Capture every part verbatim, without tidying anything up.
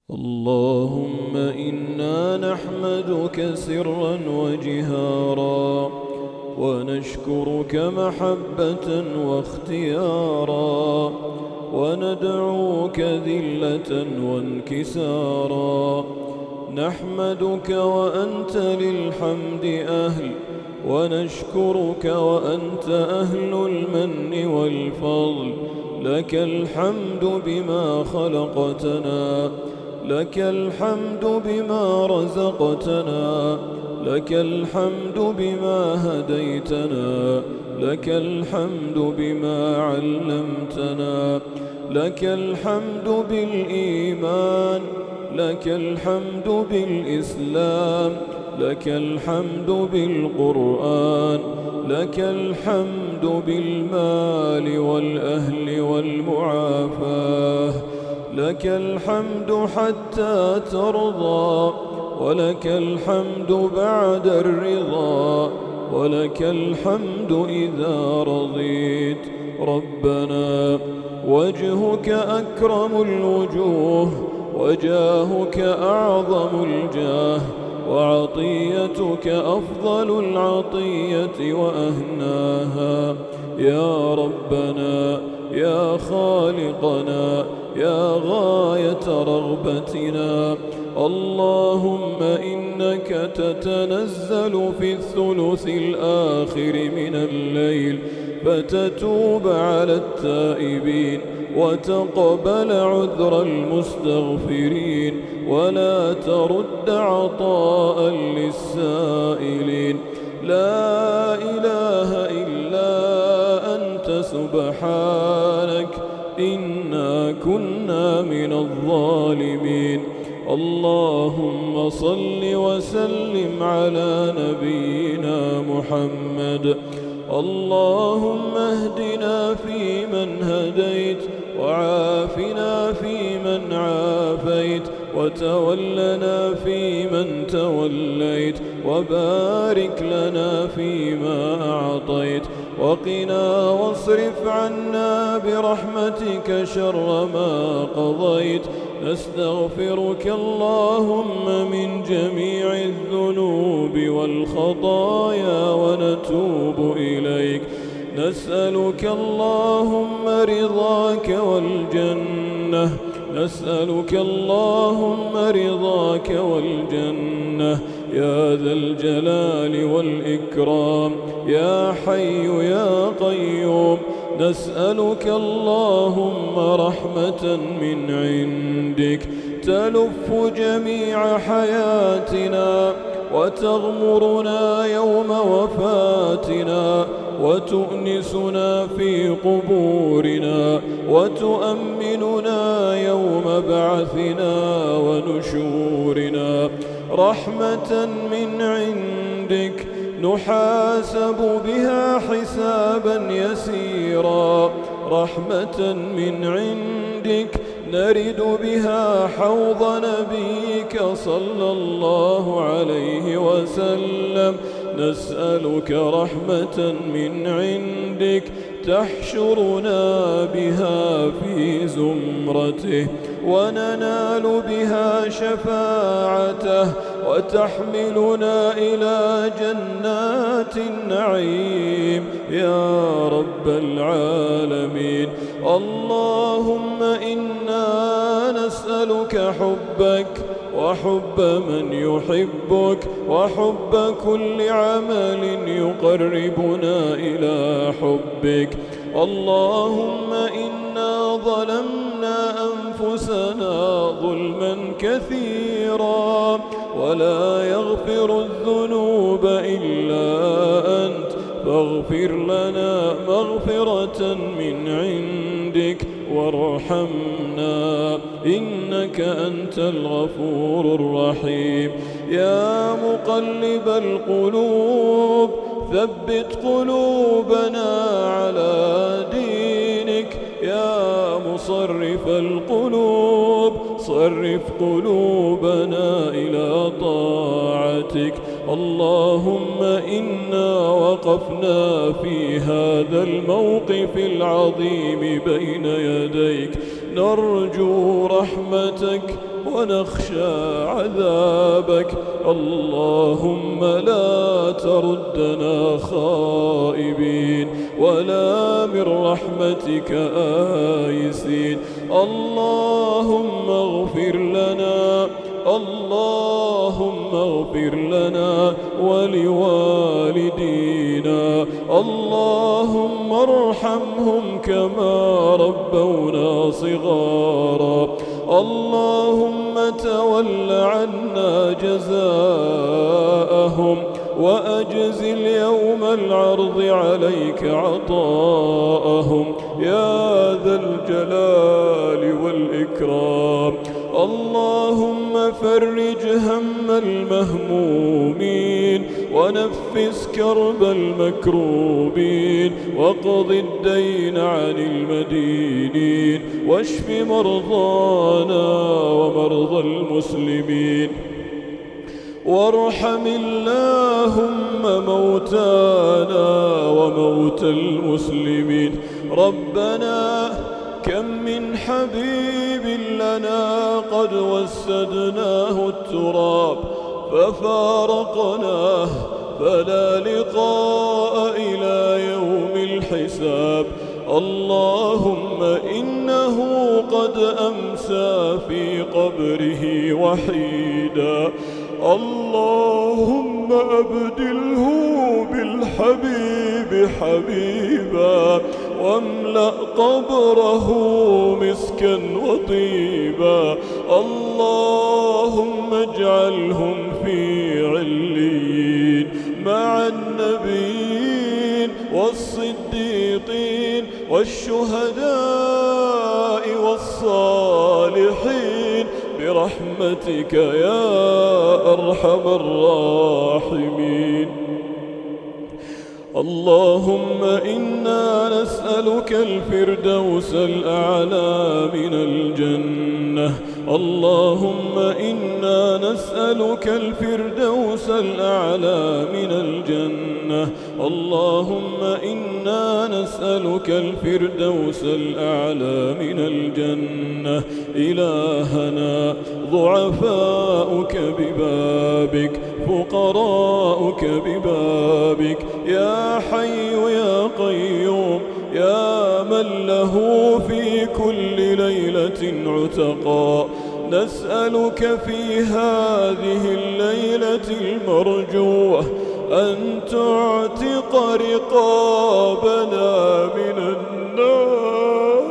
اللهم إنا نحمدك سرا وجهارا، ونشكرك محبة واختيارا، وندعوك ذلة وانكسارا. نحمدك وأنت للحمد أهل، ونشكرك وأنت أهل المن والفضل. لك الحمد بما خلقتنا، لك الحمد بما رزقتنا، لك الحمد بما هديتنا، لك الحمد بما علمتنا، لك الحمد بالإيمان، لك الحمد بالإسلام، لك الحمد بالقرآن، لك الحمد بالمال والأهل والمعافاة. لك الحمد حتى ترضى، ولك الحمد بعد الرضا، ولك الحمد إذا رضيت. ربنا وجهك أكرم الوجوه، وجاهك أعظم الجاه، وعطيتك أفضل العطية وأهناها. يا ربنا يا خالقنا يا غاية رغبتنا، اللهم إنك تتنزل في الثلث الآخر من الليل فتتوب على التائبين، وتقبل عذر المستغفرين، ولا ترد عطاء للسائلين. لا إله إلا أنت سبحانك إنا كنا من الظالمين. اللهم صل وسلم على نبينا محمد. اللهم اهدنا فيمن هديت، وعافنا فيمن عافيت، وتولنا فيمن توليت، وبارك لنا فيما أعطيت، وقنا واصرف عنا برحمتك شر ما قضيت. نستغفرك اللهم من جميع الذنوب والخطايا ونتوب إليك. نسألك اللهم رضاك والجنة، نسألك اللهم رضاك والجنة يا ذا الجلال والإكرام، يا حي يا قيوم. نسألك اللهم رحمة من عندك تلف جميع حياتنا، وتغمرنا يوم وفاتنا، وتؤنسنا في قبورنا، وتؤمننا يوم بعثنا ونشورنا. رحمة من عندك نحاسب بها حسابا يسيرا، رحمة من عندك نرد بها حوض نبيك صلى الله عليه وسلم. نسألك رحمة من عندك تحشرنا بها في زمرته، وننال بها شفاعته، وتحملنا إلى جنات النعيم يا رب العالمين. اللهم إنا نسألك حبك، وحب من يحبك، وحب كل عمل يقربنا إلى حبك. اللهم إنا ظلمنا أنفسنا ظلما كثيرا، ولا يغفر الذنوب إلا أنت، فاغفر لنا مغفرة من عندك وارحمنا، إنك أنت الغفور الرحيم. يا مقلب القلوب ثبت قلوبنا على دينك، يا مصرف القلوب صرف قلوبنا إلى طاعتك. اللهم إنا وقفنا في هذا الموقف العظيم بين يديك، نرجو رحمتك ونخشى عذابك. اللهم لا تردنا خائبين ولا من رحمتك آيسين. اللهم اغفر لنا اللهم اغفر لنا ولوالدينا. اللهم ارحمهم كما ربونا صغارا. اللهم تول عنا جزاءهم وأجزل يوم العرض عليك عطاءهم يا ذا الجلال والإكرام. اللهم فرج هم المهمومين ونفس كرب المكروبين واقض الدين عن المدينين واشف مرضانا ومرضى المسلمين وارحم اللهم موتانا وموتى المسلمين. ربنا كم من حبيب لنا قد وسدناه التراب ففارقناه فلا لقاء إلى يوم الحساب. اللهم إنه قد أمسى في قبره وحيدا. اللهم أبدله بالحبيب حبيبا واملأ قبره مسكا وطيبا. اللهم اجعلهم في عليين مع النبيين والصديقين والشهداء والصالحين برحمتك يا أرحم الراحمين. اللهم إنا نسألك الفردوس الأعلى من الجنة. اللهم إنا نسألك الفردوس الأعلى من الجنة. اللهم إنا نسألك الفردوس الأعلى من الجنة. إلهنا ضعفاؤك ببابك فقراؤك ببابك يا حي يا قيوم يا من له في كل ليلة عتقاء. نسألك في هذه الليلة المرجوة أن تعتق رقابنا من النار.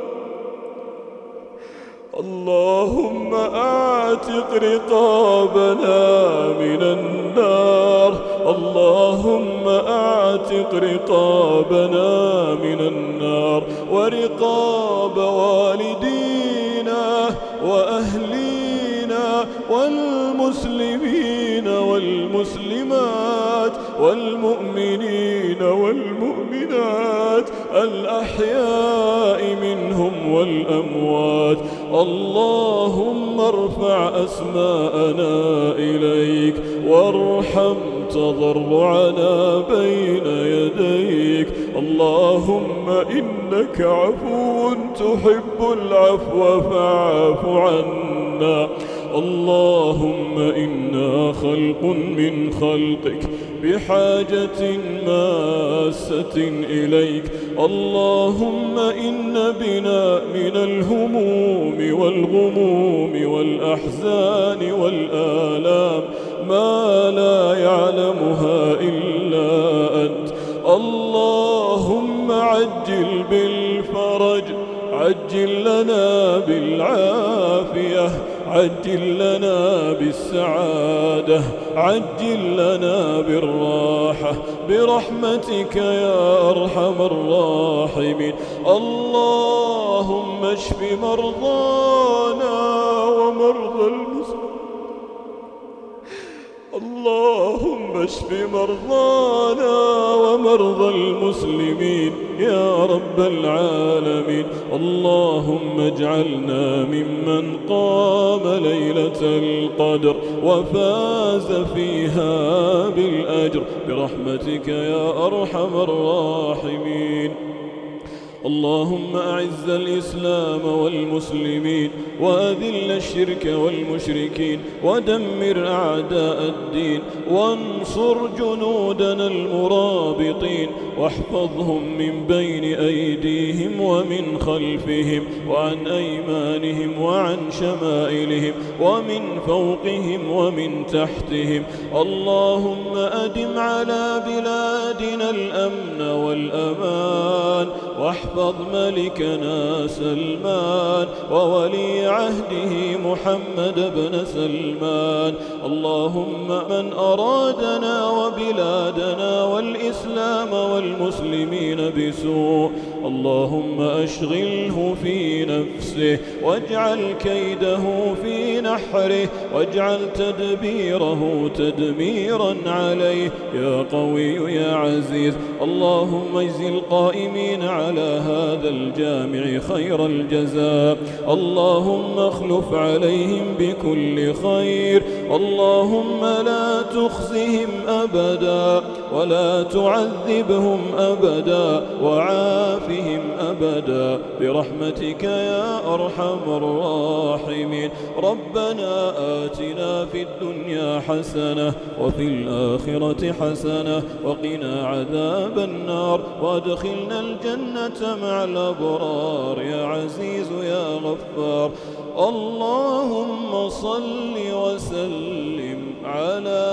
اللهم أعتق رقابنا من النار. اللهم أعتق رقابنا من النار ورقاب والدينا وأهلينا والمسلمين والمسلمات والمؤمنين والمؤمنات الأحياء منهم والأموات. اللهم ارفع أسماءنا إليك وارحم تضرعنا بين يديك. اللهم إنك عفو تحب العفو فاعف عنا. اللهم إنا خلق من خلقك بحاجة ماسة إليك. اللهم إن بنا من الهموم والغموم والأحزان والآلام ما لا يعلمها إلا أنت. اللهم عجل بالفرج، عجل لنا بالعافية، عجل لنا بالسعادة، عجل لنا بالراحة برحمتك يا أرحم الراحمين. اللهم اشف مرضانا ومرضى المسلمين. اللهم اشف مرضانا ومرضى المسلمين يا رب العالمين. اللهم اجعلنا ممن قام ليلة القدر وفاز فيها بالأجر برحمتك يا أرحم الراحمين. اللهم أعز الإسلام والمسلمين وأذل الشرك والمشركين ودمر أعداء الدين وانصر جنودنا المرابطين واحفظهم من بين أيديهم ومن خلفهم وعن أيمانهم وعن شمائلهم ومن فوقهم ومن تحتهم. اللهم أدم على بلادنا الأمن والأمان واحفظ ملكنا سلمان وولي عهده محمد بن سلمان. اللهم من أرادنا وبلادنا والإسلام والمسلمين بسوء اللهم أشغله في نفسه واجعل كيده في نحره واجعل تدبيره تدميرا عليه يا قوي يا عزيز. اللهم اجز القائمين على هذا الجامع خير الجزاء. اللهم اخلف عليهم بكل خير. اللهم لا تخزهم أبدا ولا تعذبهم أبدا وعافهم أبدا برحمتك يا أرحم الراحمين. ربنا آتنا في الدنيا حسنة وفي الآخرة حسنة وقنا عذاب النار وادخلنا الجنة مع الأبرار يا عزيز يا غفار. اللهم صل وسلم على